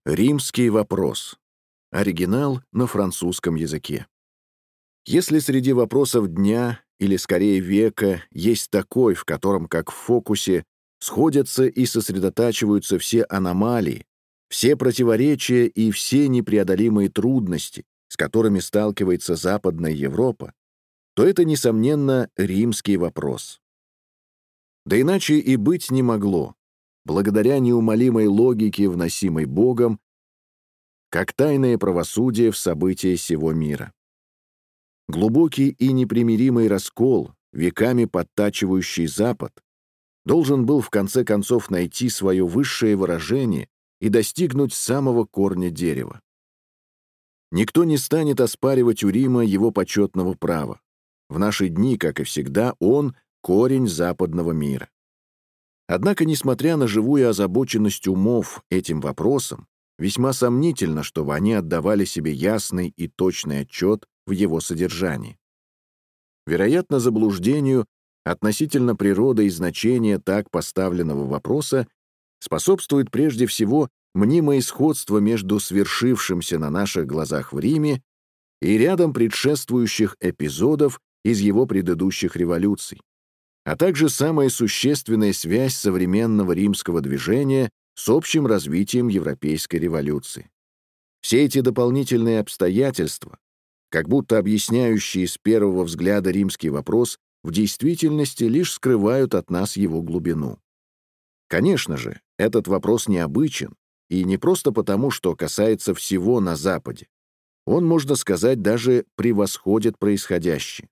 Римский вопрос. Оригинал на французском языке. Если среди вопросов дня, или скорее века, есть такой, в котором, как в фокусе, сходятся и сосредотачиваются все аномалии, все противоречия и все непреодолимые трудности, с которыми сталкивается Западная Европа, то это, несомненно, римский вопрос. Да иначе и быть не могло. Благодаря неумолимой логике, вносимой Богом, как тайное правосудие в события сего мира. Глубокий и непримиримый раскол, веками подтачивающий Запад, должен был в конце концов найти свое высшее выражение и достигнуть самого корня дерева. Никто не станет оспаривать у Рима его почетного права. В наши дни, как и всегда, он — корень западного мира. Однако, несмотря на живую озабоченность умов этим вопросом, весьма сомнительно, чтобы они отдавали себе ясный и точный отчет в его содержании. Вероятно, заблуждению относительно природы и значения так поставленного вопроса способствует прежде всего мнимое сходство между свершившимся на наших глазах в Риме и рядом предшествующих эпизодов из его предыдущих революций, а также самая существенная связь современного римского движения с общим развитием европейской революции. Все эти дополнительные обстоятельства, как будто объясняющие с первого взгляда римский вопрос, в действительности лишь скрывают от нас его глубину. Конечно же, этот вопрос необычен, и не просто потому, что касается всего на Западе. Он, можно сказать, даже превосходит происходящее.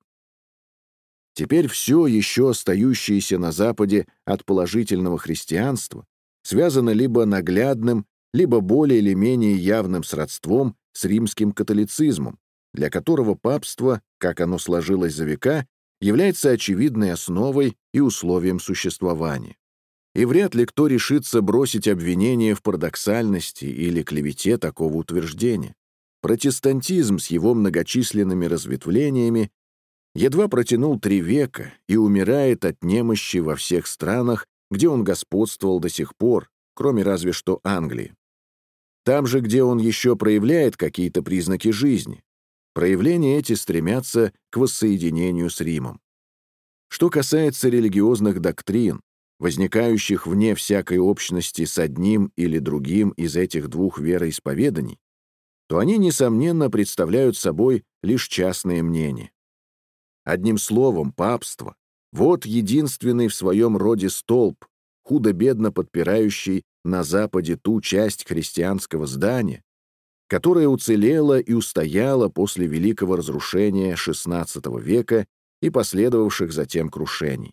Теперь все еще остающееся на Западе от положительного христианства связано либо наглядным, либо более или менее явным сродством с римским католицизмом, для которого папство, как оно сложилось за века, является очевидной основой и условием существования. И вряд ли кто решится бросить обвинение в парадоксальности или клевете такого утверждения. Протестантизм с его многочисленными разветвлениями едва протянул 3 века и умирает от немощи во всех странах, где он господствовал до сих пор, кроме разве что Англии. Там же, где он еще проявляет какие-то признаки жизни, проявления эти стремятся к воссоединению с Римом. Что касается религиозных доктрин, возникающих вне всякой общности с одним или другим из этих двух вероисповеданий, то они, несомненно, представляют собой лишь частные мнения. Одним словом, папство — вот единственный в своем роде столб, худо-бедно подпирающий на Западе ту часть христианского здания, которая уцелела и устояла после великого разрушения XVI века и последовавших затем крушений.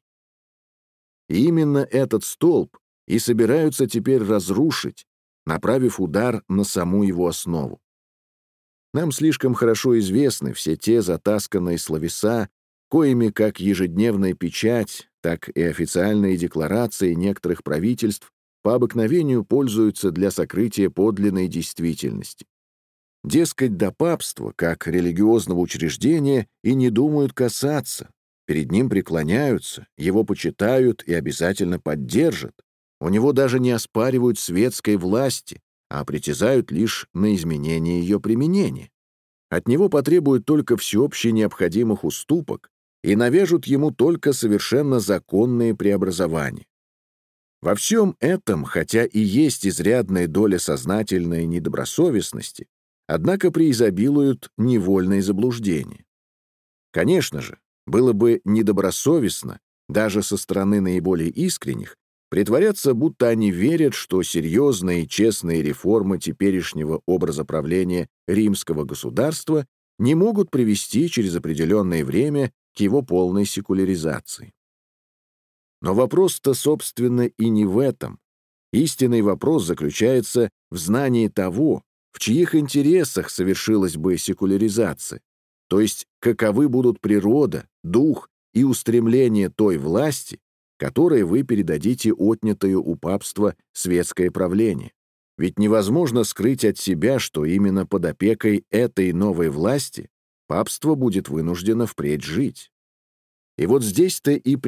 И именно этот столб и собираются теперь разрушить, направив удар на саму его основу. Нам слишком хорошо известны все те затасканные словеса, коими как ежедневная печать, так и официальные декларации некоторых правительств по обыкновению пользуются для сокрытия подлинной действительности. Дескать, до папства, как религиозного учреждения, и не думают касаться, перед ним преклоняются, его почитают и обязательно поддержат, у него даже не оспаривают светской власти, а притязают лишь на изменение ее применения. От него потребуют только всеобще необходимых уступок и навяжут ему только совершенно законные преобразования. Во всем этом, хотя и есть изрядная доля сознательной недобросовестности, однако преизобилуют невольные заблуждения. Конечно же, было бы недобросовестно, даже со стороны наиболее искренних, притворяться, будто они верят, что серьезные и честные реформы теперешнего образа правления римского государства не могут привести через определенное время к его полной секуляризации. Но вопрос-то, собственно, и не в этом. Истинный вопрос заключается в знании того, в чьих интересах совершилась бы секуляризация, то есть каковы будут природа, дух и устремление той власти, которой вы передадите отнятое у папства светское правление. Ведь невозможно скрыть от себя, что именно под опекой этой новой власти папство будет вынуждено впредь жить. И вот здесь-то и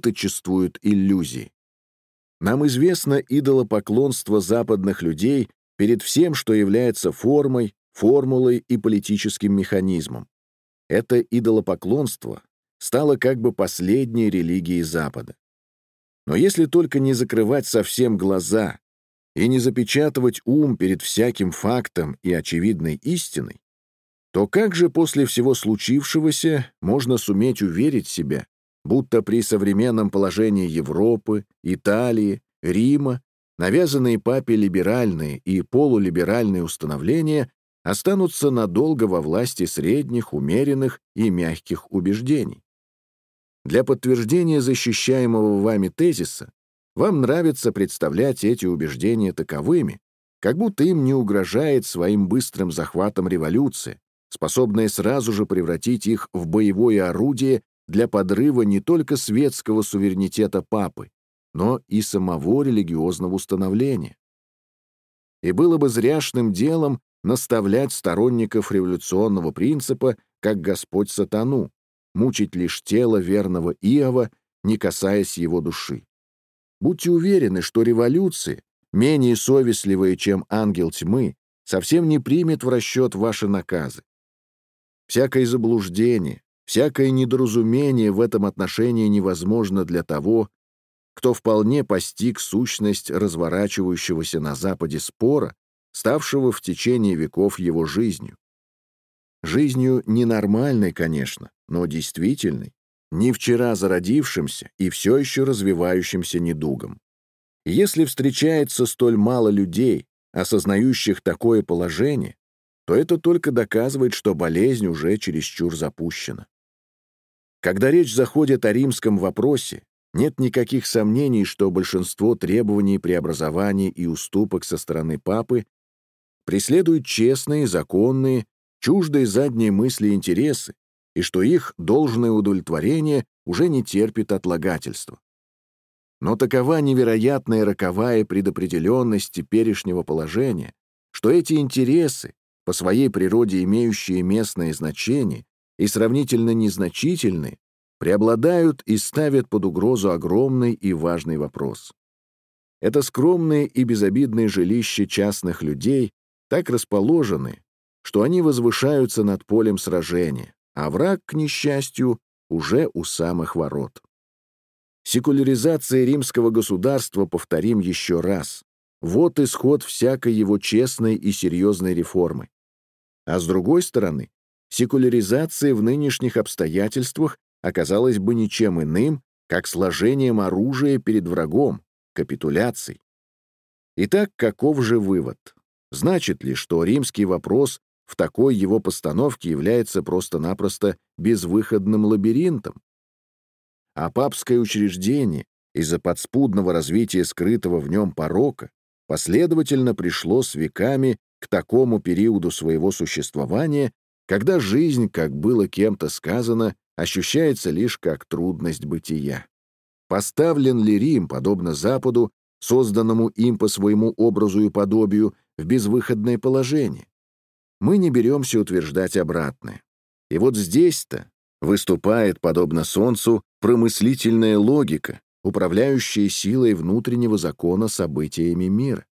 преизбыточествуют иллюзии. Нам известно идолопоклонство западных людей перед всем, что является формой, формулой и политическим механизмом. Это идолопоклонство стало как бы последней религией Запада. Но если только не закрывать совсем глаза и не запечатывать ум перед всяким фактом и очевидной истиной, то как же после всего случившегося можно суметь уверить себя, будто при современном положении Европы, Италии, Рима навязанные папе либеральные и полулиберальные установления останутся надолго во власти средних, умеренных и мягких убеждений? Для подтверждения защищаемого вами тезиса вам нравится представлять эти убеждения таковыми, как будто им не угрожает своим быстрым захватом революция, способная сразу же превратить их в боевое орудие для подрыва не только светского суверенитета папы, но и самого религиозного установления. И было бы зряшным делом наставлять сторонников революционного принципа, как Господь сатану, мучить лишь тело верного Иова, не касаясь его души. Будьте уверены, что революция, менее совестливая, чем ангел тьмы, совсем не примет в расчет ваши наказы. Всякое заблуждение, всякое недоразумение в этом отношении невозможно для того, кто вполне постиг сущность разворачивающегося на Западе спора, ставшего в течение веков его жизнью. Жизнью ненормальной, конечно, но действительной, не вчера зародившимся и все еще развивающимся недугом. И если встречается столь мало людей, осознающих такое положение, то это только доказывает, что болезнь уже чересчур запущена. Когда речь заходит о римском вопросе, нет никаких сомнений, что большинство требований преобразования и уступок со стороны папы преследуют честные, законные, чуждые задней мысли интересы, и что их должное удовлетворение уже не терпит отлагательства. Но такова невероятная роковая предопределенность теперешнего положения, что эти интересы, по своей природе имеющие местное значение и сравнительно незначительные, преобладают и ставят под угрозу огромный и важный вопрос. Это скромные и безобидные жилища частных людей так расположены, что они возвышаются над полем сражения, а враг, к несчастью, уже у самых ворот. Секуляризация римского государства, повторим еще раз, вот исход всякой его честной и серьезной реформы. А с другой стороны, секуляризация в нынешних обстоятельствах оказалась бы ничем иным, как сложением оружия перед врагом, капитуляцией. Итак, каков же вывод? Значит ли, что римский вопрос в такой его постановке является просто-напросто безвыходным лабиринтом? А папское учреждение из-за подспудного развития скрытого в нем порока последовательно пришло с веками к такому периоду своего существования, когда жизнь, как было кем-то сказано, ощущается лишь как трудность бытия. Поставлен ли Рим, подобно Западу, созданному им по своему образу и подобию, в безвыходное положение? Мы не беремся утверждать обратное. И вот здесь-то выступает, подобно Солнцу, промыслительная логика, управляющая силой внутреннего закона событиями мира.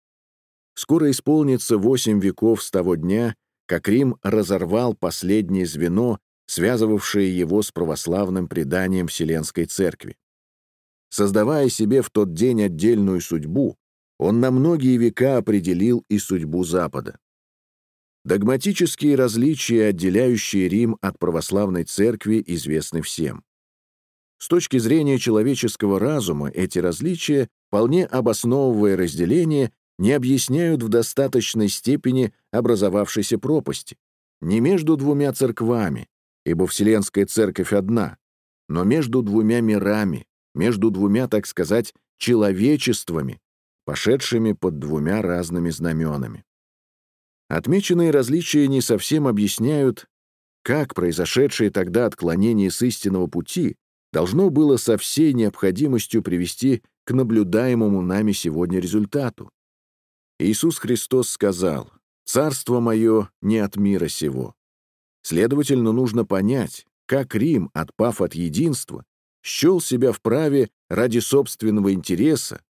Скоро исполнится 8 веков с того дня, как Рим разорвал последнее звено, связывавшее его с православным преданием Вселенской Церкви. Создавая себе в тот день отдельную судьбу, он на многие века определил и судьбу Запада. Догматические различия, отделяющие Рим от православной церкви, известны всем. С точки зрения человеческого разума эти различия, вполне обосновывая разделение, не объясняют в достаточной степени образовавшейся пропасти, не между двумя церквами, ибо Вселенская Церковь одна, но между двумя мирами, между двумя, так сказать, человечествами, пошедшими под двумя разными знаменами. Отмеченные различия не совсем объясняют, как произошедшее тогда отклонение с истинного пути должно было со всей необходимостью привести к наблюдаемому нами сегодня результату. Иисус Христос сказал: «Царство мое не от мира сего». Следовательно, нужно понять, как Рим, отпав от единства, счел себя вправе ради собственного интереса,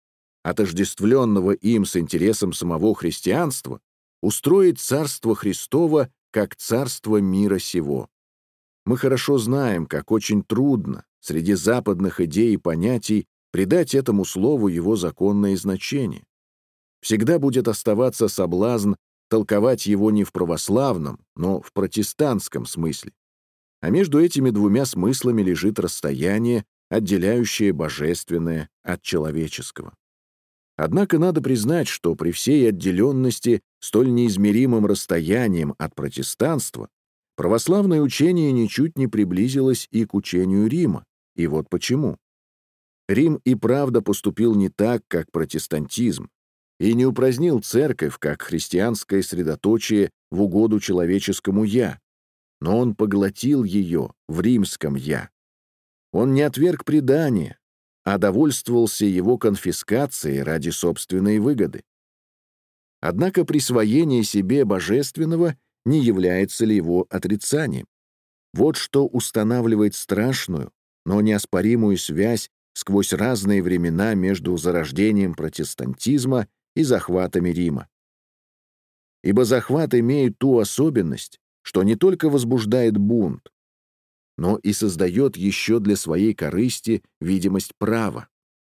отождествленного им с интересом самого христианства, устроить царство Христово как царство мира сего. Мы хорошо знаем, как очень трудно среди западных идей и понятий придать этому слову его законное значение. Всегда будет оставаться соблазн толковать его не в православном, но в протестантском смысле. А между этими двумя смыслами лежит расстояние, отделяющее божественное от человеческого. Однако надо признать, что при всей отделенности столь неизмеримым расстоянием от протестанства православное учение ничуть не приблизилось и к учению Рима. И вот почему. Рим и правда поступил не так, как протестантизм, и не упразднил церковь как христианское средоточие в угоду человеческому «я», но он поглотил ее в римском «я». Он не отверг предание, а довольствовался его конфискацией ради собственной выгоды. Однако присвоение себе божественного не является ли его отрицанием? Вот что устанавливает страшную, но неоспоримую связь сквозь разные времена между зарождением протестантизма и захватами Рима. Ибо захват имеет ту особенность, что не только возбуждает бунт, но и создает еще для своей корысти видимость права.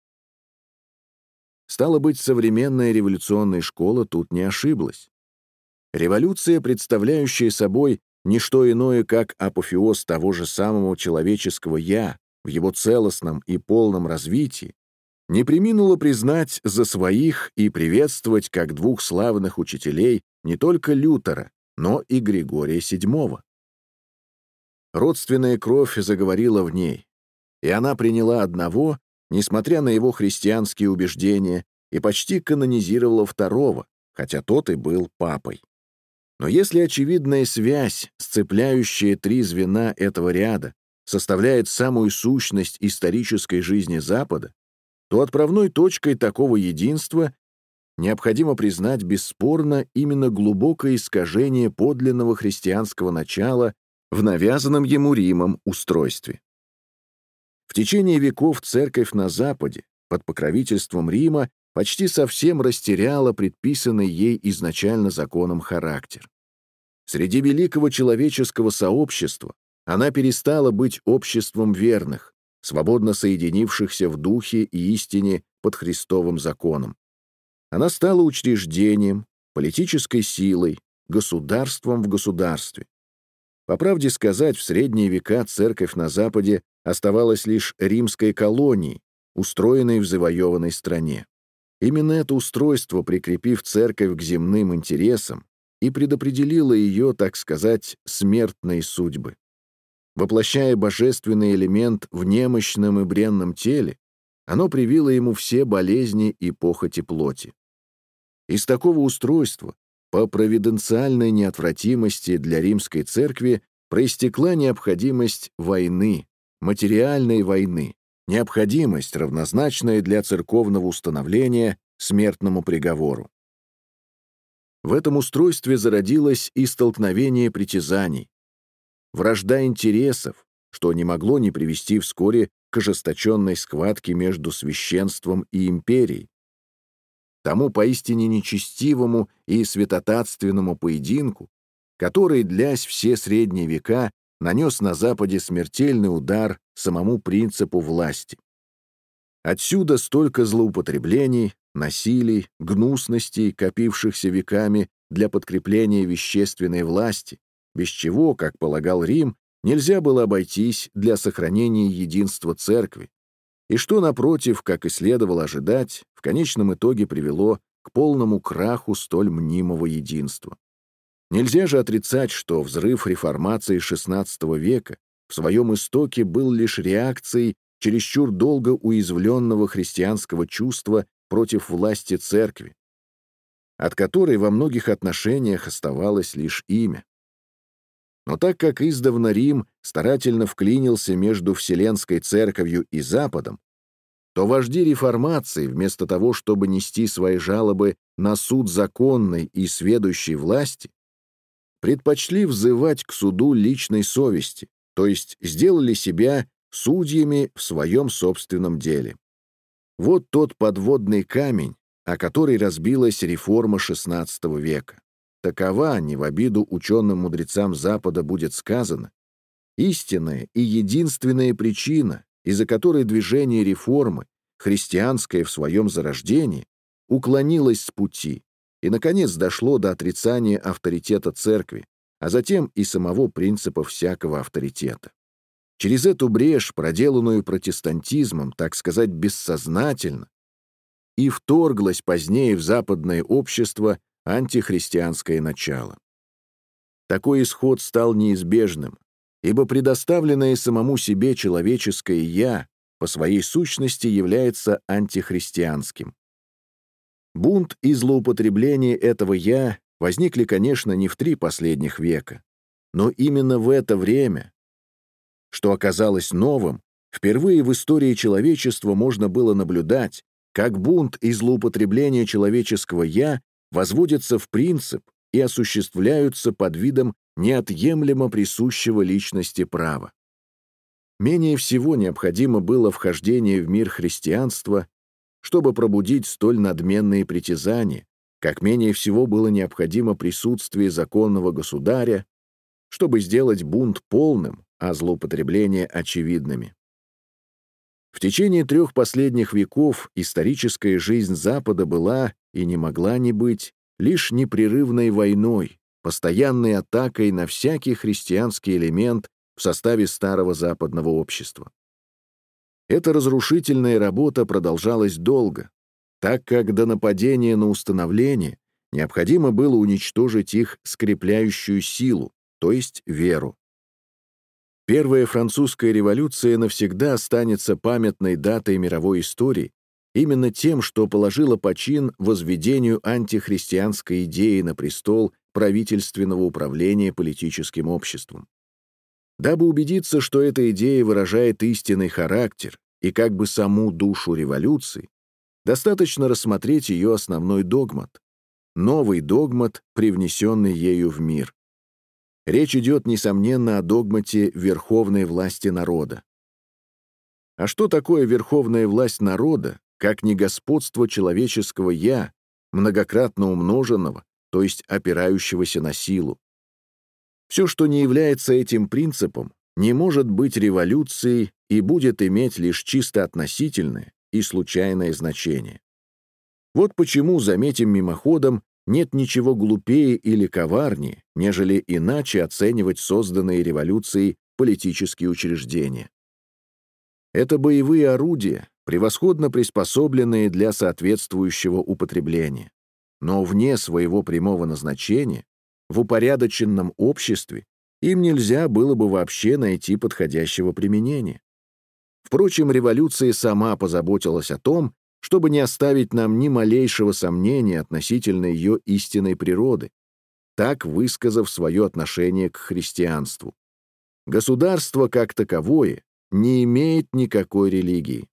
Стало быть, современная революционная школа тут не ошиблась. Революция, представляющая собой не что иное, как апофеоз того же самого человеческого «я» в его целостном и полном развитии, не преминула признать за своих и приветствовать как двух славных учителей не только Лютера, но и Григория VII. Родственная кровь заговорила в ней, и она приняла одного, несмотря на его христианские убеждения, и почти канонизировала второго, хотя тот и был папой. Но если очевидная связь, сцепляющая три звена этого ряда, составляет самую сущность исторической жизни Запада, то отправной точкой такого единства необходимо признать бесспорно именно глубокое искажение подлинного христианского начала в навязанном ему Римом устройстве. В течение веков церковь на Западе под покровительством Рима почти совсем растеряла предписанный ей изначально законом характер. Среди великого человеческого сообщества она перестала быть обществом верных, свободно соединившихся в духе и истине под Христовым законом. Она стала учреждением, политической силой, государством в государстве. По правде сказать, в средние века церковь на Западе оставалась лишь римской колонией, устроенной в завоеванной стране. Именно это устройство, прикрепив церковь к земным интересам, и предопределило ее, так сказать, смертные судьбы. Воплощая божественный элемент в немощном и бренном теле, оно привило ему все болезни и похоти плоти. Из такого устройства, по провиденциальной неотвратимости для римской церкви, проистекла необходимость войны, материальной войны, необходимость, равнозначная для церковного установления смертному приговору. В этом устройстве зародилось и столкновение притязаний, вражда интересов, что не могло не привести вскоре к ожесточенной схватке между священством и империей, тому поистине нечестивому и святотатственному поединку, который, длясь все средние века, нанес на Западе смертельный удар самому принципу власти. Отсюда столько злоупотреблений, насилий, гнусностей, копившихся веками для подкрепления вещественной власти, без чего, как полагал Рим, нельзя было обойтись для сохранения единства церкви, и что, напротив, как и следовало ожидать, в конечном итоге привело к полному краху столь мнимого единства. Нельзя же отрицать, что взрыв реформации XVI века в своем истоке был лишь реакцией чересчур долго уязвленного христианского чувства против власти церкви, от которой во многих отношениях оставалось лишь имя. Но так как издавна Рим старательно вклинился между Вселенской Церковью и Западом, то вожди реформации, вместо того, чтобы нести свои жалобы на суд законной и сведущей власти, предпочли взывать к суду личной совести, то есть сделали себя судьями в своем собственном деле. Вот тот подводный камень, о который разбилась реформа XVI века. Такова, не в обиду ученым-мудрецам Запада будет сказано, истинная и единственная причина, из-за которой движение реформы, христианское в своем зарождении, уклонилось с пути и, наконец, дошло до отрицания авторитета церкви, а затем и самого принципа всякого авторитета. Через эту брешь, проделанную протестантизмом, так сказать, бессознательно, и вторглось позднее в западное общество антихристианское начало. Такой исход стал неизбежным, ибо предоставленное самому себе человеческое «я» по своей сущности является антихристианским. Бунт и злоупотребление этого «я» возникли, конечно, не в 3 последних века, но именно в это время, что оказалось новым, впервые в истории человечества можно было наблюдать, как бунт и злоупотребление человеческого «я» возводятся в принцип и осуществляются под видом неотъемлемо присущего личности права. Менее всего необходимо было вхождение в мир христианства, чтобы пробудить столь надменные притязания, как менее всего было необходимо присутствие законного государя, чтобы сделать бунт полным, а злоупотребления очевидными. В течение 3 последних веков историческая жизнь Запада была и не могла не быть лишь непрерывной войной, постоянной атакой на всякий христианский элемент в составе старого западного общества. Эта разрушительная работа продолжалась долго, так как до нападения на установление необходимо было уничтожить их скрепляющую силу, то есть веру. Первая французская революция навсегда останется памятной датой мировой истории именно тем, что положила почин возведению антихристианской идеи на престол правительственного управления политическим обществом. Дабы убедиться, что эта идея выражает истинный характер и как бы саму душу революции, достаточно рассмотреть ее основной догмат, новый догмат, привнесенный ею в мир. Речь идет, несомненно, о догмате верховной власти народа. А что такое верховная власть народа, как не господство человеческого «я», многократно умноженного, то есть опирающегося на силу? Все, что не является этим принципом, не может быть революцией и будет иметь лишь чисто относительное и случайное значение. Вот почему, заметим мимоходом, нет ничего глупее или коварнее, нежели иначе оценивать созданные революцией политические учреждения. Это боевые орудия, превосходно приспособленные для соответствующего употребления, но вне своего прямого назначения, в упорядоченном обществе, им нельзя было бы вообще найти подходящего применения. Впрочем, революция сама позаботилась о том, чтобы не оставить нам ни малейшего сомнения относительно ее истинной природы, так высказав свое отношение к христианству. Государство, как таковое, не имеет никакой религии.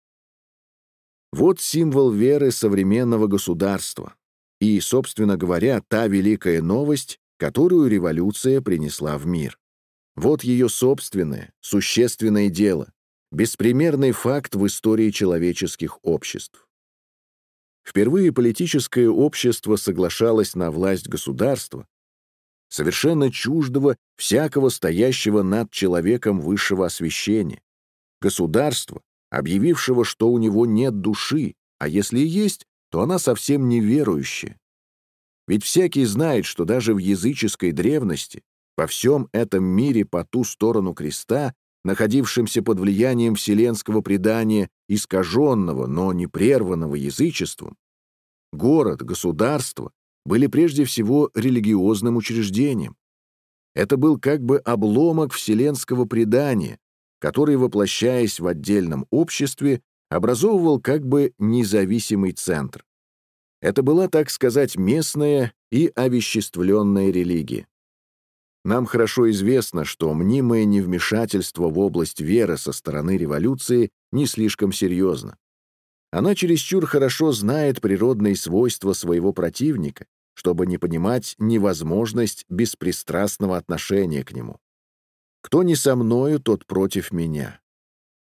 Вот символ веры современного государства и, собственно говоря, та великая новость, которую революция принесла в мир. Вот ее собственное, существенное дело, беспримерный факт в истории человеческих обществ. Впервые политическое общество соглашалось на власть государства, совершенно чуждого всякого стоящего над человеком высшего освящения, государства, объявившего, что у него нет души, а если и есть, то она совсем неверующая. Ведь всякий знает, что даже в языческой древности, во всем этом мире по ту сторону креста, находившемся под влиянием вселенского предания, искаженного, но не прерванного язычеством, город, государство были прежде всего религиозным учреждением. Это был как бы обломок вселенского предания, который, воплощаясь в отдельном обществе, образовывал как бы независимый центр. Это была, так сказать, местная и овеществленная религия. Нам хорошо известно, что мнимое невмешательство в область веры со стороны революции не слишком серьезно. Она чересчур хорошо знает природные свойства своего противника, чтобы не понимать невозможность беспристрастного отношения к нему. Кто не со мною, тот против меня.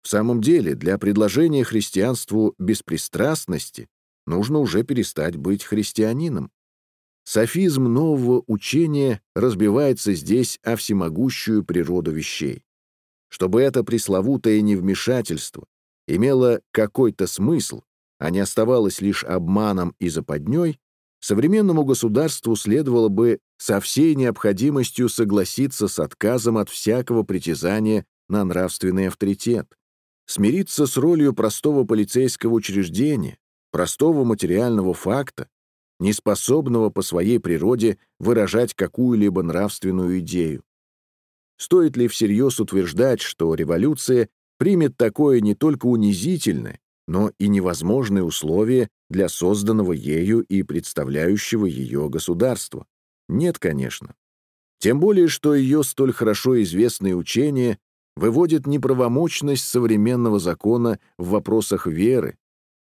В самом деле, для предложения христианству беспристрастности нужно уже перестать быть христианином. Софизм нового учения разбивается здесь о всемогущую природу вещей. Чтобы это пресловутое невмешательство имело какой-то смысл, а не оставалось лишь обманом и западней, современному государству следовало бы со всей необходимостью согласиться с отказом от всякого притязания на нравственный авторитет, смириться с ролью простого полицейского учреждения, простого материального факта, неспособного по своей природе выражать какую-либо нравственную идею. Стоит ли всерьез утверждать, что революция примет такое не только унизительное, но и невозможное условие для созданного ею и представляющего ее государства? Нет, конечно. Тем более, что ее столь хорошо известные учения выводят неправомочность современного закона в вопросах веры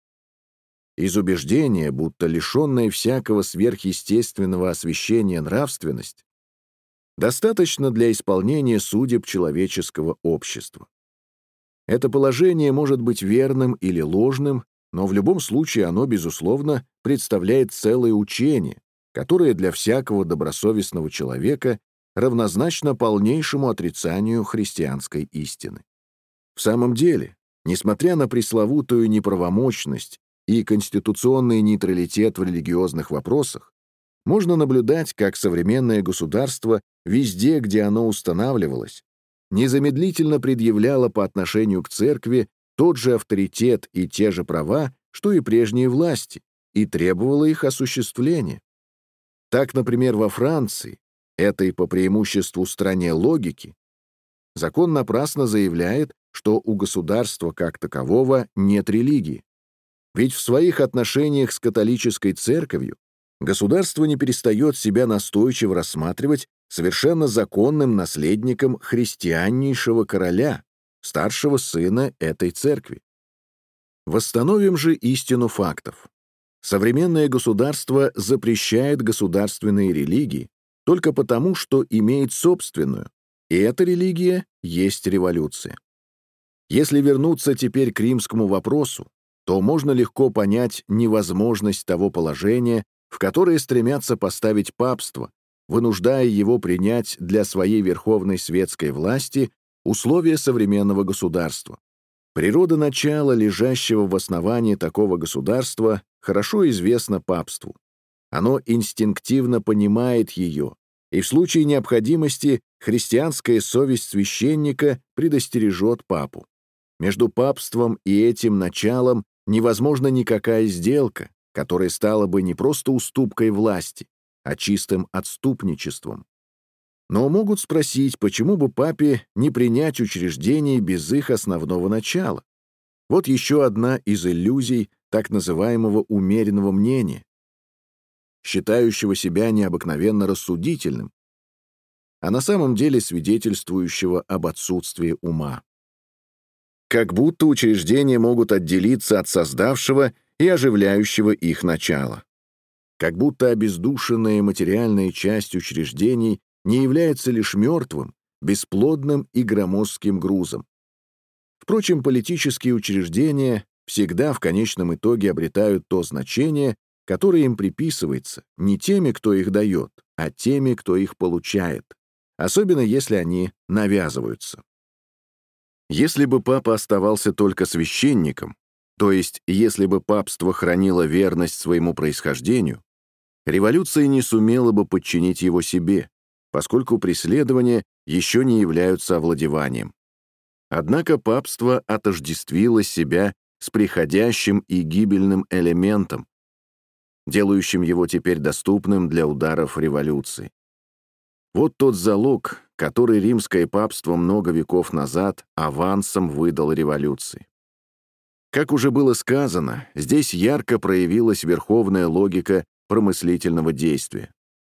из убеждения, будто лишенная всякого сверхъестественного освящения нравственность достаточно для исполнения судеб человеческого общества. Это положение может быть верным или ложным, но в любом случае оно, безусловно, представляет целое учение, которое для всякого добросовестного человека равнозначно полнейшему отрицанию христианской истины. В самом деле, несмотря на пресловутую неправомочность и конституционный нейтралитет в религиозных вопросах, можно наблюдать, как современное государство везде, где оно устанавливалось, незамедлительно предъявляло по отношению к церкви тот же авторитет и те же права, что и прежние власти, и требовало их осуществления. Так, например, во Франции, этой по преимуществу стране логики, закон напрасно заявляет, что у государства как такового нет религии. Ведь в своих отношениях с католической церковью государство не перестает себя настойчиво рассматривать совершенно законным наследником христианнейшего короля, старшего сына этой церкви. Восстановим же истину фактов. Современное государство запрещает государственные религии только потому, что имеет собственную, и эта религия есть революция. Если вернуться теперь к римскому вопросу, то можно легко понять невозможность того положения, в которое стремятся поставить папство, вынуждая его принять для своей верховной светской власти условия современного государства. Природа начала, лежащего в основании такого государства, хорошо известна папству. Оно инстинктивно понимает ее, и в случае необходимости христианская совесть священника предостережет папу. Между папством и этим началом невозможна никакая сделка, которая стала бы не просто уступкой власти, а чистым отступничеством. Но могут спросить, почему бы папе не принять учреждений без их основного начала? Вот еще одна из иллюзий так называемого умеренного мнения, считающего себя необыкновенно рассудительным, а на самом деле свидетельствующего об отсутствии ума. Как будто учреждения могут отделиться от создавшего и оживляющего их начала. Как будто обездушенная материальная часть учреждений не является лишь мертвым, бесплодным и громоздким грузом. Впрочем, политические учреждения всегда в конечном итоге обретают то значение, которое им приписывается не теми, кто их дает, а теми, кто их получает, особенно если они навязываются. Если бы папа оставался только священником, то есть если бы папство хранило верность своему происхождению, революция не сумела бы подчинить его себе, поскольку преследования еще не являются овладеванием. Однако папство отождествило себя с приходящим и гибельным элементом, делающим его теперь доступным для ударов революции. Вот тот залог, который римское папство много веков назад авансом выдал революции. Как уже было сказано, здесь ярко проявилась верховная логика промыслительного действия.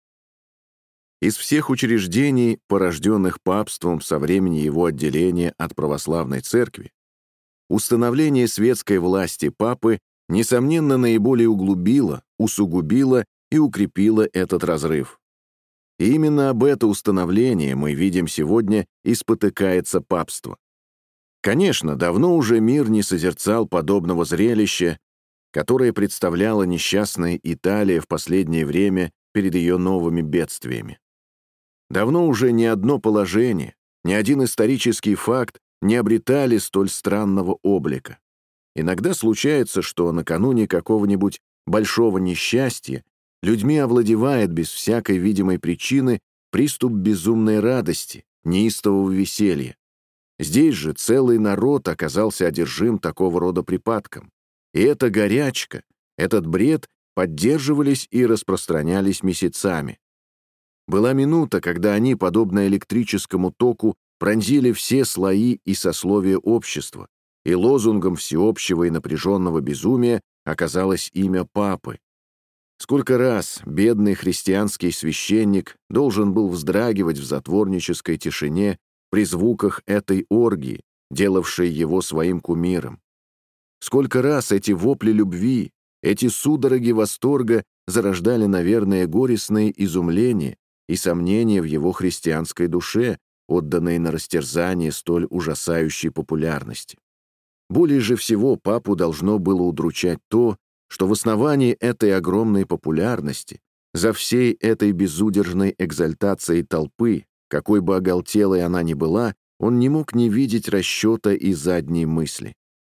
Из всех учреждений, порожденных папством со времени его отделения от православной церкви, установление светской власти папы, несомненно, наиболее углубило, усугубило и укрепило этот разрыв. И именно об это установление мы видим сегодня и спотыкается папство. Конечно, давно уже мир не созерцал подобного зрелища, которое представляла несчастная Италия в последнее время перед ее новыми бедствиями. Давно уже ни одно положение, ни один исторический факт не обретали столь странного облика. Иногда случается, что накануне какого-нибудь большого несчастья людьми овладевает без всякой видимой причины приступ безумной радости, неистового веселья. Здесь же целый народ оказался одержим такого рода припадком. И эта горячка, этот бред поддерживались и распространялись месяцами. Была минута, когда они, подобно электрическому току, пронзили все слои и сословия общества, и лозунгом всеобщего и напряженного безумия оказалось имя Папы. Сколько раз бедный христианский священник должен был вздрагивать в затворнической тишине при звуках этой оргии, делавшей его своим кумиром. Сколько раз эти вопли любви, эти судороги восторга зарождали, наверное, горестные изумления и сомнения в его христианской душе, отданной на растерзание столь ужасающей популярности. Более же всего папу должно было удручать то, что в основании этой огромной популярности, за всей этой безудержной экзальтацией толпы, какой бы оголтелой она ни была, он не мог не видеть расчета и задней мысли.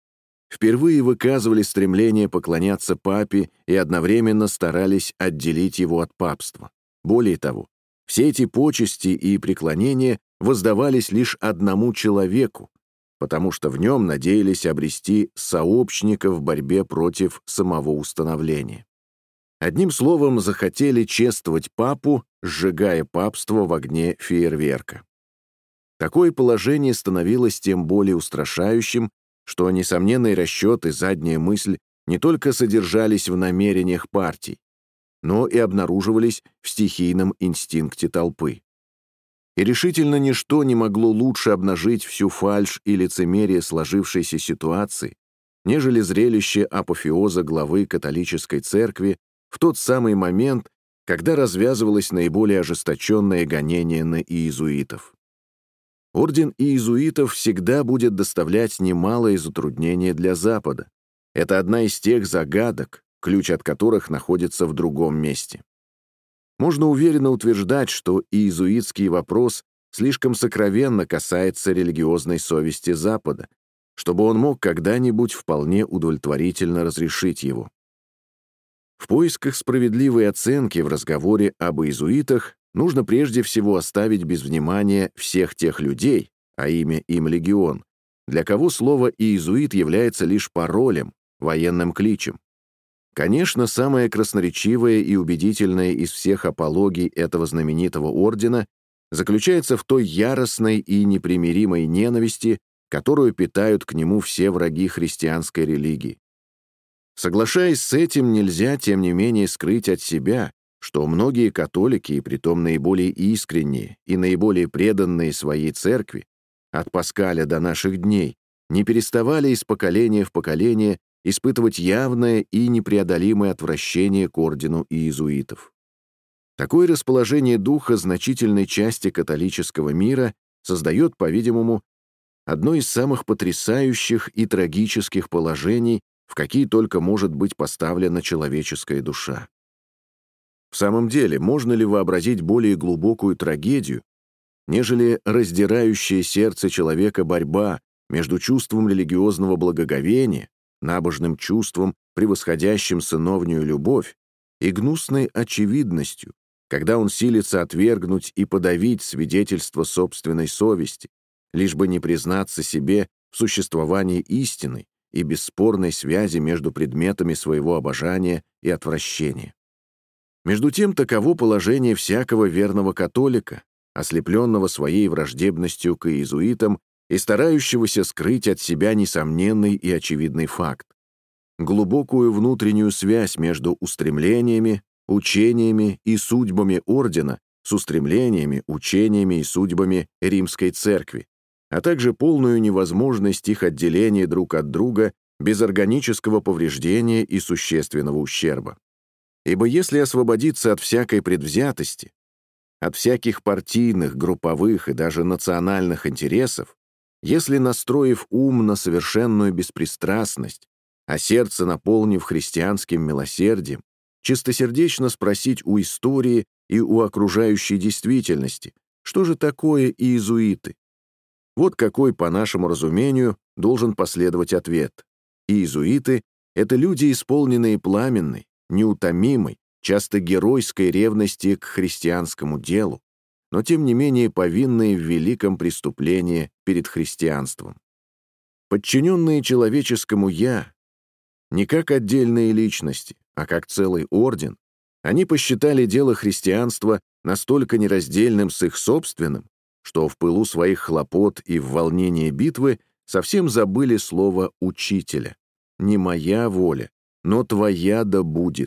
Впервые выказывали стремление поклоняться папе и одновременно старались отделить его от папства. Более того, все эти почести и преклонения воздавались лишь одному человеку, потому что в нем надеялись обрести сообщника в борьбе против самого установления. Одним словом, захотели чествовать папу, сжигая папство в огне фейерверка. Такое положение становилось тем более устрашающим, что несомненный расчет и задняя мысль не только содержались в намерениях партий, но и обнаруживались в стихийном инстинкте толпы. И решительно ничто не могло лучше обнажить всю фальшь и лицемерие сложившейся ситуации, нежели зрелище апофеоза главы католической церкви в тот самый момент, когда развязывалось наиболее ожесточенное гонение на иезуитов. Орден иезуитов всегда будет доставлять немалые затруднения для Запада. Это одна из тех загадок, ключ от которых находится в другом месте. Можно уверенно утверждать, что иезуитский вопрос слишком сокровенно касается религиозной совести Запада, чтобы он мог когда-нибудь вполне удовлетворительно разрешить его. В поисках справедливой оценки в разговоре об иезуитах нужно прежде всего оставить без внимания всех тех людей, а имя им легион, для кого слово «иезуит» является лишь паролем, военным кличем. Конечно, самое красноречивое и убедительное из всех апологий этого знаменитого ордена заключается в той яростной и непримиримой ненависти, которую питают к нему все враги христианской религии. Соглашаясь с этим, нельзя, тем не менее, скрыть от себя, что многие католики, и притом наиболее искренние и наиболее преданные своей церкви, от Паскаля до наших дней, не переставали из поколения в поколение испытывать явное и непреодолимое отвращение к ордену иезуитов. Такое расположение духа значительной части католического мира создает, по-видимому, одно из самых потрясающих и трагических положений, в какие только может быть поставлена человеческая душа. В самом деле, можно ли вообразить более глубокую трагедию, нежели раздирающая сердце человека борьба между чувством религиозного благоговения, набожным чувством, превосходящим сыновнюю любовь, и гнусной очевидностью, когда он силится отвергнуть и подавить свидетельство собственной совести, лишь бы не признаться себе в существовании истины и бесспорной связи между предметами своего обожания и отвращения. Между тем, таково положение всякого верного католика, ослепленного своей враждебностью к иезуитам и старающегося скрыть от себя несомненный и очевидный факт — глубокую внутреннюю связь между устремлениями, учениями и судьбами ордена с устремлениями, учениями и судьбами Римской Церкви, а также полную невозможность их отделения друг от друга без органического повреждения и существенного ущерба. Ибо если освободиться от всякой предвзятости, от всяких партийных, групповых и даже национальных интересов, Если, настроив ум на совершенную беспристрастность, а сердце наполнив христианским милосердием, чистосердечно спросить у истории и у окружающей действительности, что же такое иезуиты? Вот какой, по нашему разумению, должен последовать ответ. Иезуиты — это люди, исполненные пламенной, неутомимой, часто геройской ревности к христианскому делу, но тем не менее повинные в великом преступлении перед христианством. Подчиненные человеческому «я», не как отдельные личности, а как целый орден, они посчитали дело христианства настолько нераздельным с их собственным, что в пылу своих хлопот и в волнении битвы совсем забыли слово «учителя». «Не моя воля, но твоя да будет».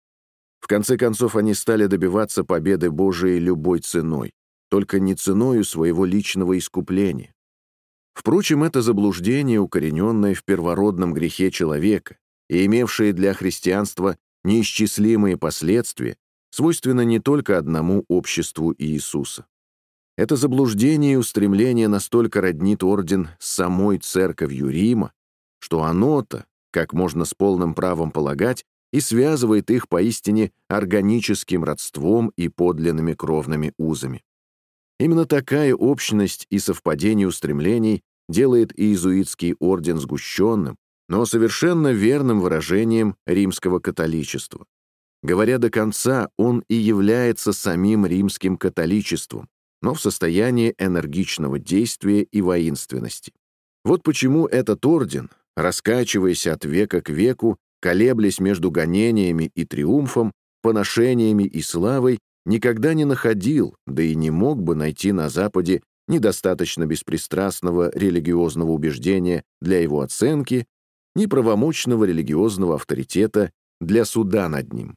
В конце концов, они стали добиваться победы Божией любой ценой, только не ценою своего личного искупления. Впрочем, это заблуждение, укорененное в первородном грехе человека и имевшее для христианства неисчислимые последствия, свойственно не только одному обществу Иисуса. Это заблуждение и устремление настолько роднит орден с самой церковью Рима, что оно-то, как можно с полным правом полагать, и связывает их поистине органическим родством и подлинными кровными узами. Именно такая общность и совпадение устремлений делает иезуитский орден сгущенным, но совершенно верным выражением римского католичества. Говоря до конца, он и является самим римским католичеством, но в состоянии энергичного действия и воинственности. Вот почему этот орден, раскачиваясь от века к веку, колеблясь между гонениями и триумфом, поношениями и славой, никогда не находил, да и не мог бы найти на Западе недостаточно беспристрастного религиозного убеждения для его оценки, ни правомочного религиозного авторитета для суда над ним.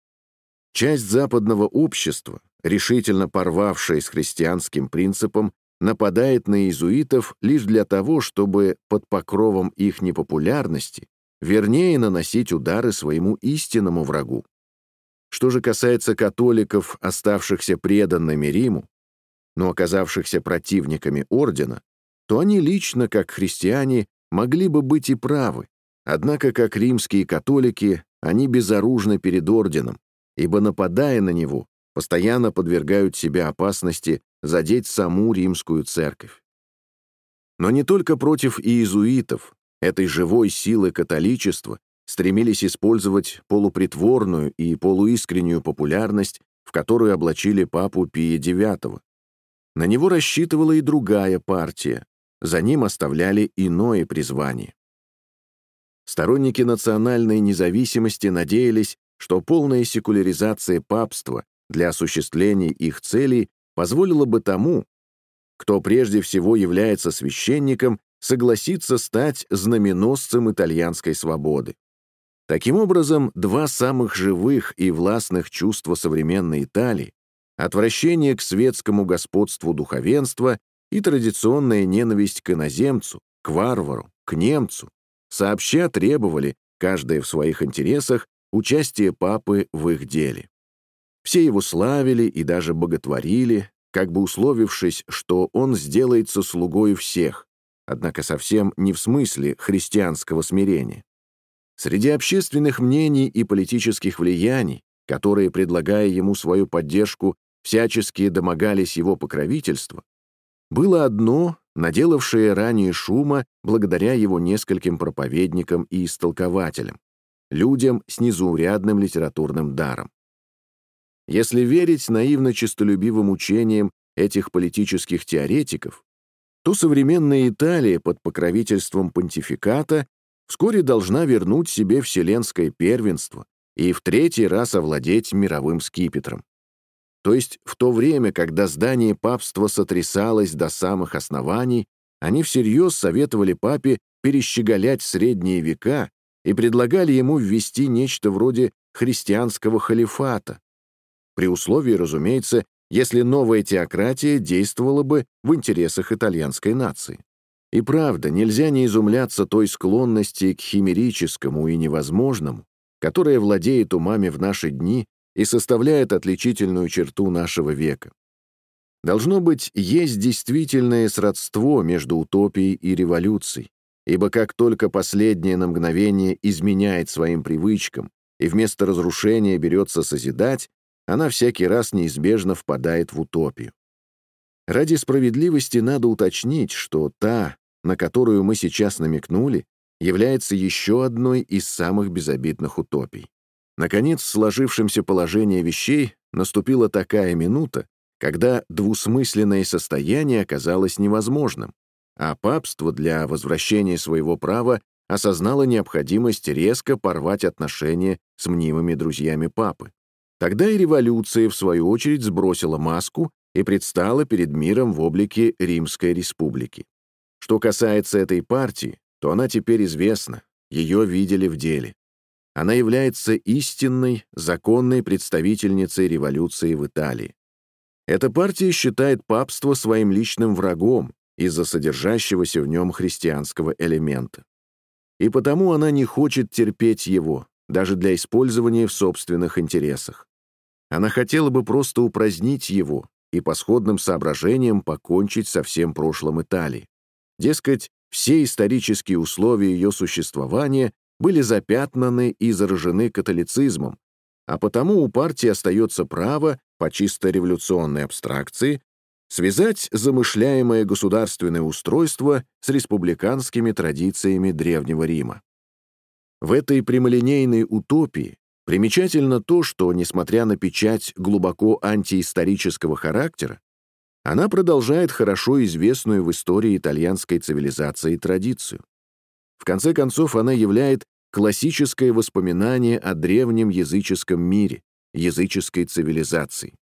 Часть западного общества, решительно порвавшая с христианским принципом, нападает на иезуитов лишь для того, чтобы под покровом их непопулярности вернее наносить удары своему истинному врагу. Что же касается католиков, оставшихся преданными Риму, но оказавшихся противниками ордена, то они лично, как христиане, могли бы быть и правы, однако, как римские католики, они безоружны перед орденом, ибо, нападая на него, постоянно подвергают себя опасности задеть саму римскую церковь. Но не только против иезуитов, этой живой силы католичества, стремились использовать полупритворную и полуискреннюю популярность, в которую облачили папу Пия IX. На него рассчитывала и другая партия, за ним оставляли иное призвание. Сторонники национальной независимости надеялись, что полная секуляризация папства для осуществления их целей позволила бы тому, кто прежде всего является священником, согласиться стать знаменосцем итальянской свободы. Таким образом, два самых живых и властных чувства современной Италии — отвращение к светскому господству духовенства и традиционная ненависть к иноземцу, к варвару, к немцу — сообща требовали, каждое в своих интересах, участия папы в их деле. Все его славили и даже боготворили, как бы условившись, что он сделается слугою всех, однако совсем не в смысле христианского смирения. Среди общественных мнений и политических влияний, которые, предлагая ему свою поддержку, всячески домогались его покровительства, было одно, наделавшее ранее шума благодаря его нескольким проповедникам и истолкователям, людям с незаурядным литературным даром. Если верить наивно-честолюбивым учениям этих политических теоретиков, то современная Италия под покровительством понтификата вскоре должна вернуть себе вселенское первенство и в третий раз овладеть мировым скипетром. То есть в то время, когда здание папства сотрясалось до самых оснований, они всерьез советовали папе перещеголять средние века и предлагали ему ввести нечто вроде христианского халифата, при условии, разумеется, если новая теократия действовала бы в интересах итальянской нации. И правда, нельзя не изумляться той склонности к химерическому и невозможному, которая владеет умами в наши дни и составляет отличительную черту нашего века. Должно быть, есть действительное сродство между утопией и революцией, ибо как только последнее на мгновение изменяет своим привычкам и вместо разрушения берется созидать, она всякий раз неизбежно впадает в утопию. Ради справедливости надо уточнить, что та, на которую мы сейчас намекнули, является еще одной из самых безобидных утопий. Наконец, в сложившемся положении вещей наступила такая минута, когда двусмысленное состояние оказалось невозможным, а папство для возвращения своего права осознало необходимость резко порвать отношения с мнимыми друзьями папы. Тогда и революция, в свою очередь, сбросила маску и предстала перед миром в облике Римской республики. Что касается этой партии, то она теперь известна, ее видели в деле. Она является истинной, законной представительницей революции в Италии. Эта партия считает папство своим личным врагом из-за содержащегося в нем христианского элемента. И потому она не хочет терпеть его, даже для использования в собственных интересах. Она хотела бы просто упразднить его и по сходным соображениям покончить со всем прошлым Италии. Дескать, все исторические условия ее существования были запятнаны и заражены католицизмом, а потому у партии остается право, по чисто революционной абстракции, связать замышляемое государственное устройство с республиканскими традициями Древнего Рима. В этой прямолинейной утопии примечательно то, что, несмотря на печать глубоко антиисторического характера, она продолжает хорошо известную в истории итальянской цивилизации традицию. В конце концов, она являет классическое воспоминание о древнем языческом мире, языческой цивилизации.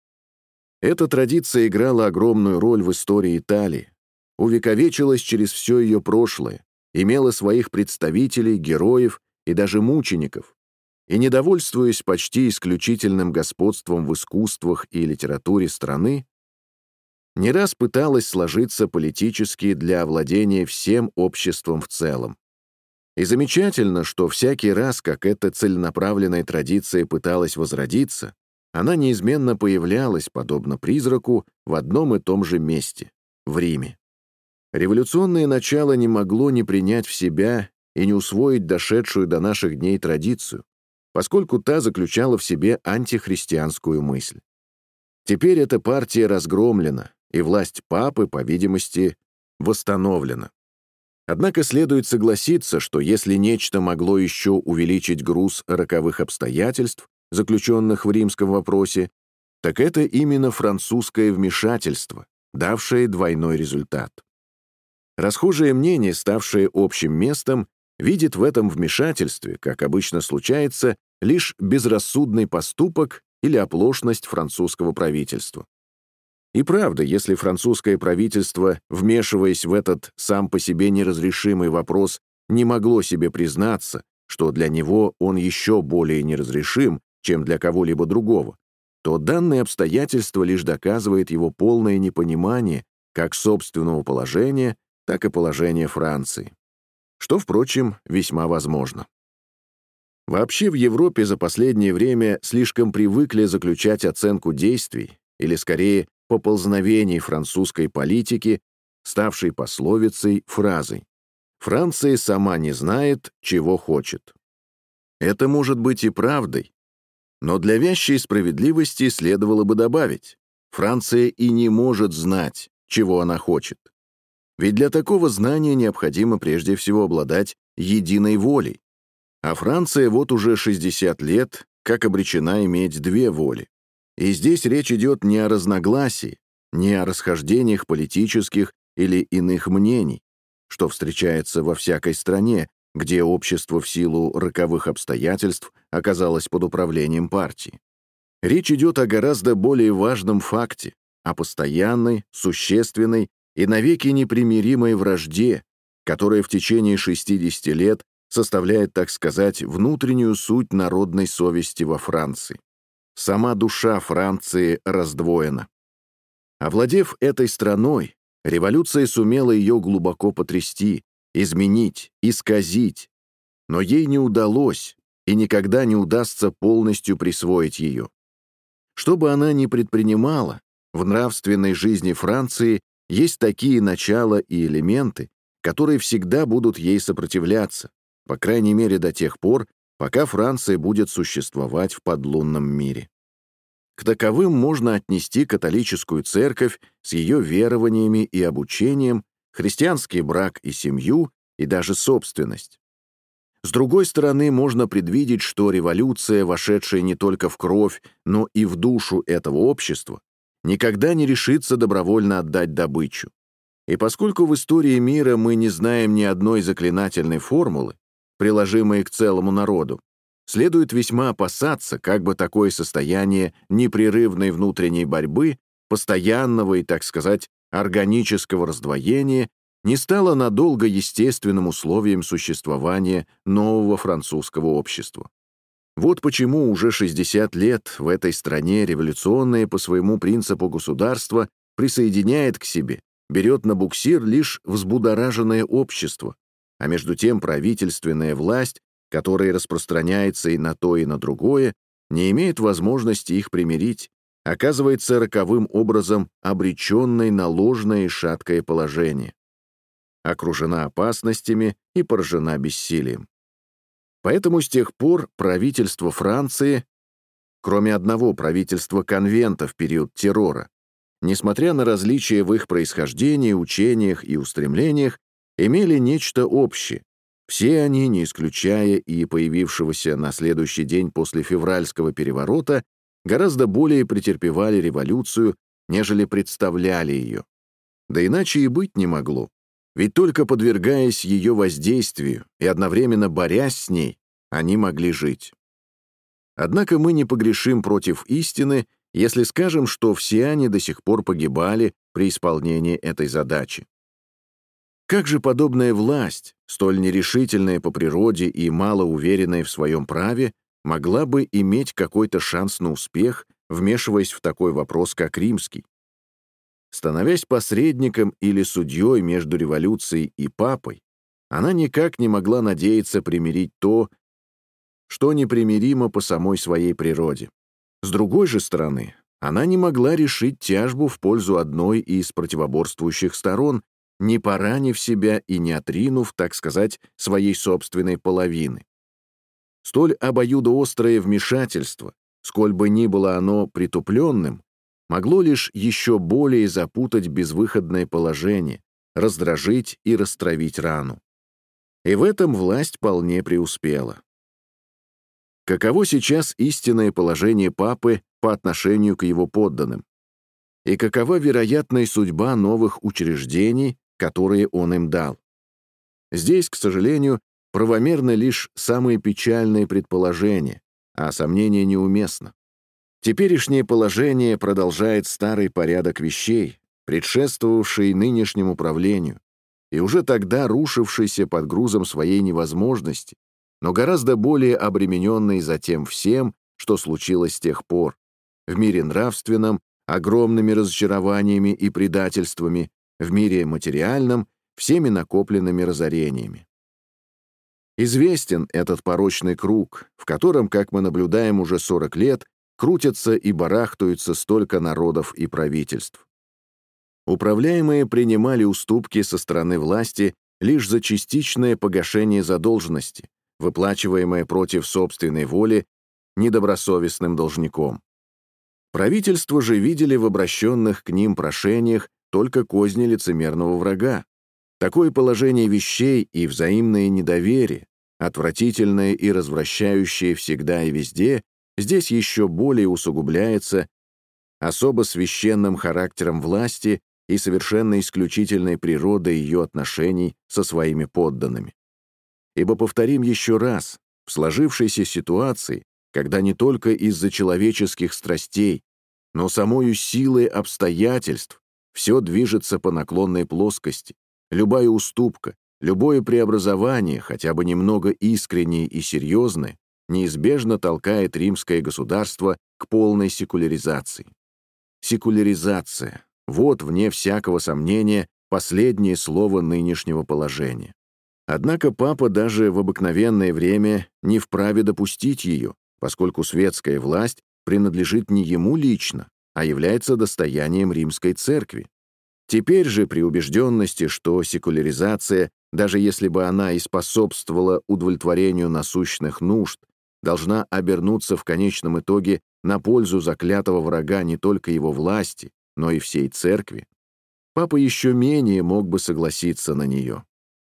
Эта традиция играла огромную роль в истории Италии, увековечилась через все ее прошлое, имела своих представителей, героев и даже мучеников, и, недовольствуясь почти исключительным господством в искусствах и литературе страны, не раз пыталась сложиться политически для овладения всем обществом в целом. И замечательно, что всякий раз, как эта целенаправленная традиция пыталась возродиться, она неизменно появлялась, подобно призраку, в одном и том же месте — в Риме. Революционное начало не могло не принять в себя и не усвоить дошедшую до наших дней традицию, поскольку та заключала в себе антихристианскую мысль. Теперь эта партия разгромлена, и власть папы, по видимости, восстановлена. Однако следует согласиться, что если нечто могло еще увеличить груз роковых обстоятельств, заключенных в римском вопросе, так это именно французское вмешательство, давшее двойной результат. Расхожее мнение, ставшее общим местом, видит в этом вмешательстве, как обычно случается, лишь безрассудный поступок или оплошность французского правительства. И правда, если французское правительство, вмешиваясь в этот сам по себе неразрешимый вопрос, не могло себе признаться, что для него он еще более неразрешим, чем для кого-либо другого, то данное обстоятельство лишь доказывает его полное непонимание как собственного положения, так и положения Франции, что, впрочем, весьма возможно. Вообще в Европе за последнее время слишком привыкли заключать оценку действий, или скорее поползновений французской политики, ставшей пословицей, фразой «Франция сама не знает, чего хочет». Это может быть и правдой, но для вящей справедливости следовало бы добавить «Франция и не может знать, чего она хочет». Ведь для такого знания необходимо прежде всего обладать единой волей, а Франция вот уже 60 лет как обречена иметь две воли. И здесь речь идет не о разногласии, не о расхождениях политических или иных мнений, что встречается во всякой стране, где общество в силу роковых обстоятельств оказалось под управлением партии. Речь идет о гораздо более важном факте, о постоянной, существенной и навеки непримиримой вражде, которая в течение 60 лет составляет, так сказать, внутреннюю суть народной совести во Франции. Сама душа Франции раздвоена. Овладев этой страной, революция сумела ее глубоко потрясти, изменить, исказить, но ей не удалось и никогда не удастся полностью присвоить ее. Что бы она ни предпринимала, В нравственной жизни Франции есть такие начала и элементы, которые всегда будут ей сопротивляться, по крайней мере до тех пор, пока Франция будет существовать в подлунном мире. К таковым можно отнести католическую церковь с ее верованиями и обучением, христианский брак и семью, и даже собственность. С другой стороны, можно предвидеть, что революция, вошедшая не только в кровь, но и в душу этого общества, никогда не решится добровольно отдать добычу. И поскольку в истории мира мы не знаем ни одной заклинательной формулы, приложимой к целому народу, следует весьма опасаться, как бы такое состояние непрерывной внутренней борьбы, постоянного и, так сказать, органического раздвоения не стало надолго естественным условием существования нового французского общества. Вот почему уже 60 лет в этой стране революционное по своему принципу государство присоединяет к себе, берет на буксир лишь взбудораженное общество, а между тем правительственная власть, которая распространяется и на то, и на другое, не имеет возможности их примирить, оказывается роковым образом обреченной на ложное и шаткое положение, окружена опасностями и поражена бессилием. Поэтому с тех пор правительство Франции, кроме одного правительства конвента в период террора, несмотря на различия в их происхождении, учениях и устремлениях, имели нечто общее. Все они, не исключая и появившегося на следующий день после февральского переворота, гораздо более претерпевали революцию, нежели представляли ее. Да иначе и быть не могло. Ведь только подвергаясь ее воздействию и одновременно борясь с ней, они могли жить. Однако мы не погрешим против истины, если скажем, что все они до сих пор погибали при исполнении этой задачи. Как же подобная власть, столь нерешительная по природе и малоуверенная в своем праве, могла бы иметь какой-то шанс на успех, вмешиваясь в такой вопрос, как римский? Становясь посредником или судьей между революцией и папой, она никак не могла надеяться примирить то, что непримиримо по самой своей природе. С другой же стороны, она не могла решить тяжбу в пользу одной из противоборствующих сторон, не поранив себя и не отринув, так сказать, своей собственной половины. Столь обоюдоострое вмешательство, сколь бы ни было оно притупленным, могло лишь еще более запутать безвыходное положение, раздражить и растравить рану. И в этом власть вполне преуспела. Каково сейчас истинное положение папы по отношению к его подданным? И какова вероятная судьба новых учреждений, которые он им дал? Здесь, к сожалению, правомерны лишь самые печальные предположения, а сомнения неуместно. Теперешнее положение продолжает старый порядок вещей, предшествовавший нынешнему правлению, и уже тогда рушившийся под грузом своей невозможности, но гораздо более обремененный затем всем, что случилось с тех пор, в мире нравственном, огромными разочарованиями и предательствами, в мире материальном, всеми накопленными разорениями. Известен этот порочный круг, в котором, как мы наблюдаем уже 40 лет, крутятся и барахтаются столько народов и правительств. Управляемые принимали уступки со стороны власти лишь за частичное погашение задолженности, выплачиваемое против собственной воли недобросовестным должником. Правительства же видели в обращенных к ним прошениях только козни лицемерного врага. Такое положение вещей и взаимное недоверие, отвратительное и развращающее всегда и везде, здесь еще более усугубляется особо священным характером власти и совершенно исключительной природой ее отношений со своими подданными. Ибо, повторим еще раз, в сложившейся ситуации, когда не только из-за человеческих страстей, но самою силой обстоятельств все движется по наклонной плоскости, любая уступка, любое преобразование, хотя бы немного искреннее и серьезное, неизбежно толкает римское государство к полной секуляризации. Секуляризация — вот, вне всякого сомнения, последнее слово нынешнего положения. Однако папа даже в обыкновенное время не вправе допустить ее, поскольку светская власть принадлежит не ему лично, а является достоянием римской церкви. Теперь же при убежденности, что секуляризация, даже если бы она и способствовала удовлетворению насущных нужд, должна обернуться в конечном итоге на пользу заклятого врага не только его власти, но и всей церкви, папа еще менее мог бы согласиться на нее.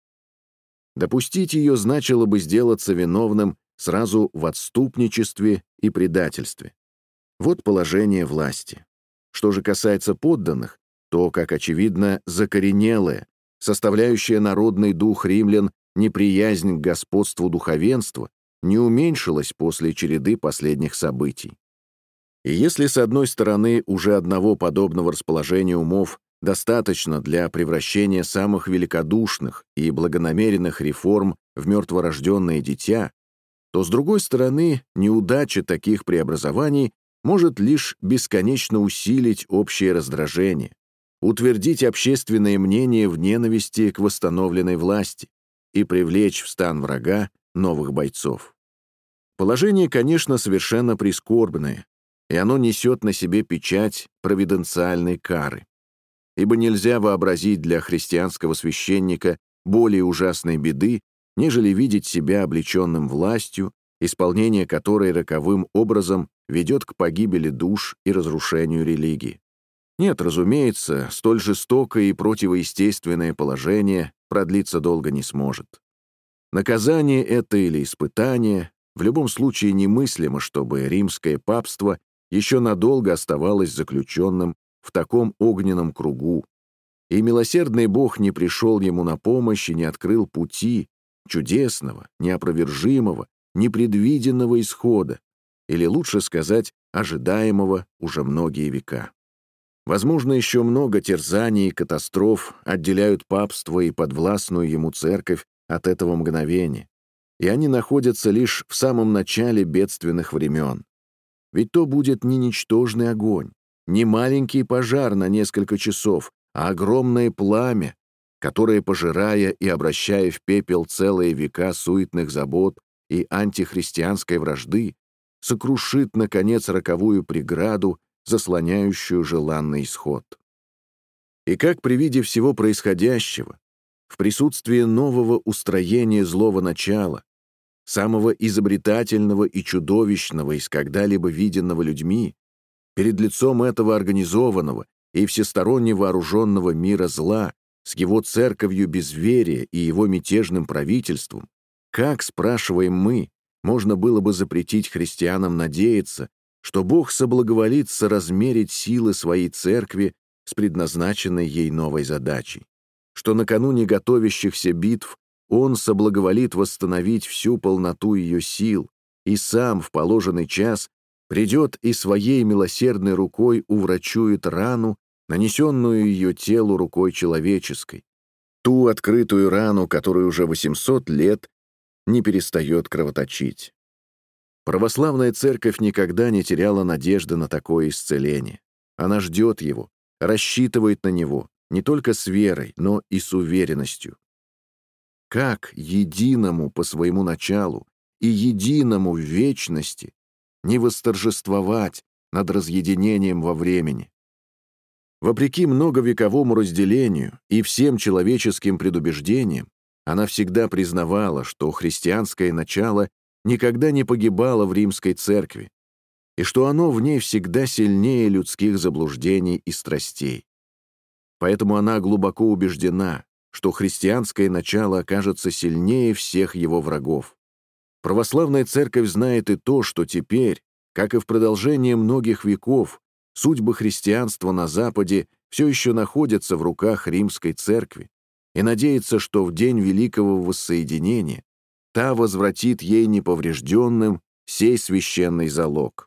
Допустить ее значило бы сделаться виновным сразу в отступничестве и предательстве. Вот положение власти. Что же касается подданных, то, как очевидно, закоренелая, составляющая народный дух римлян неприязнь к господству духовенства, не уменьшилась после череды последних событий. И если, с одной стороны, уже одного подобного расположения умов достаточно для превращения самых великодушных и благонамеренных реформ в мертворожденное дитя, то, с другой стороны, неудача таких преобразований может лишь бесконечно усилить общее раздражение, утвердить общественное мнение в ненависти к восстановленной власти и привлечь в стан врага новых бойцов. Положение, конечно, совершенно прискорбное, и оно несет на себе печать провиденциальной кары. Ибо нельзя вообразить для христианского священника более ужасной беды, нежели видеть себя облеченным властью, исполнение которой роковым образом ведет к погибели душ и разрушению религии. Нет, разумеется, столь жестокое и противоестественное положение продлиться долго не сможет. Наказание это или испытание, в любом случае немыслимо, чтобы римское папство еще надолго оставалось заключенным в таком огненном кругу, и милосердный Бог не пришел ему на помощь и не открыл пути чудесного, неопровержимого, непредвиденного исхода, или лучше сказать, ожидаемого уже многие века. Возможно, еще много терзаний и катастроф отделяют папство и подвластную ему церковь от этого мгновения, и они находятся лишь в самом начале бедственных времен. Ведь то будет не ничтожный огонь, не маленький пожар на несколько часов, а огромное пламя, которое, пожирая и обращая в пепел целые века суетных забот и антихристианской вражды, сокрушит, наконец, роковую преграду, заслоняющую желанный исход. И как при виде всего происходящего, в присутствии нового устроения злого начала, самого изобретательного и чудовищного из когда-либо виденного людьми, перед лицом этого организованного и всесторонне вооруженного мира зла, с его церковью безверия и его мятежным правительством, как, спрашиваем мы, можно было бы запретить христианам надеяться, что Бог соблаговолит соразмерить силы своей церкви с предназначенной ей новой задачей, что накануне готовящихся битв Он соблаговолит восстановить всю полноту ее сил и сам в положенный час придет и своей милосердной рукой уврачует рану, нанесенную ее телу рукой человеческой, ту открытую рану, которую уже 800 лет не перестает кровоточить. Православная церковь никогда не теряла надежды на такое исцеление. Она ждет его, рассчитывает на него, не только с верой, но и с уверенностью. Как единому по своему началу и единому в вечности не восторжествовать над разъединением во времени? Вопреки многовековому разделению и всем человеческим предубеждениям, она всегда признавала, что христианское начало никогда не погибало в римской церкви, и что оно в ней всегда сильнее людских заблуждений и страстей. Поэтому она глубоко убеждена, что христианское начало окажется сильнее всех его врагов. Православная церковь знает и то, что теперь, как и в продолжении многих веков, судьбы христианства на Западе все еще находятся в руках римской церкви, и надеется, что в день великого воссоединения та возвратит ей неповрежденным сей священный залог.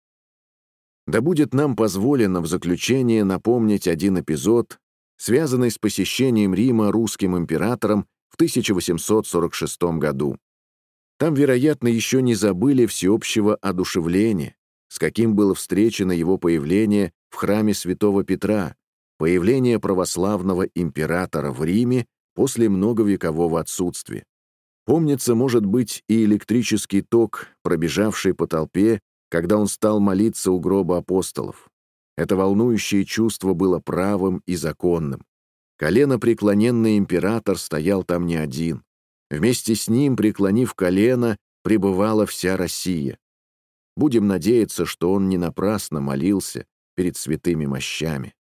Да будет нам позволено в заключение напомнить один эпизод, связанный с посещением Рима русским императором в 1846 году. Там, вероятно, еще не забыли всеобщего одушевления, с каким было встречено его появление в храме святого Петра, появление православного императора в Риме после многовекового отсутствия. Помнится, может быть, и электрический ток, пробежавший по толпе, когда он стал молиться у гроба апостолов. Это волнующее чувство было правым и законным. Коленопреклоненный император стоял там не один. Вместе с ним, преклонив колено, пребывала вся Россия. Будем надеяться, что он не напрасно молился перед святыми мощами.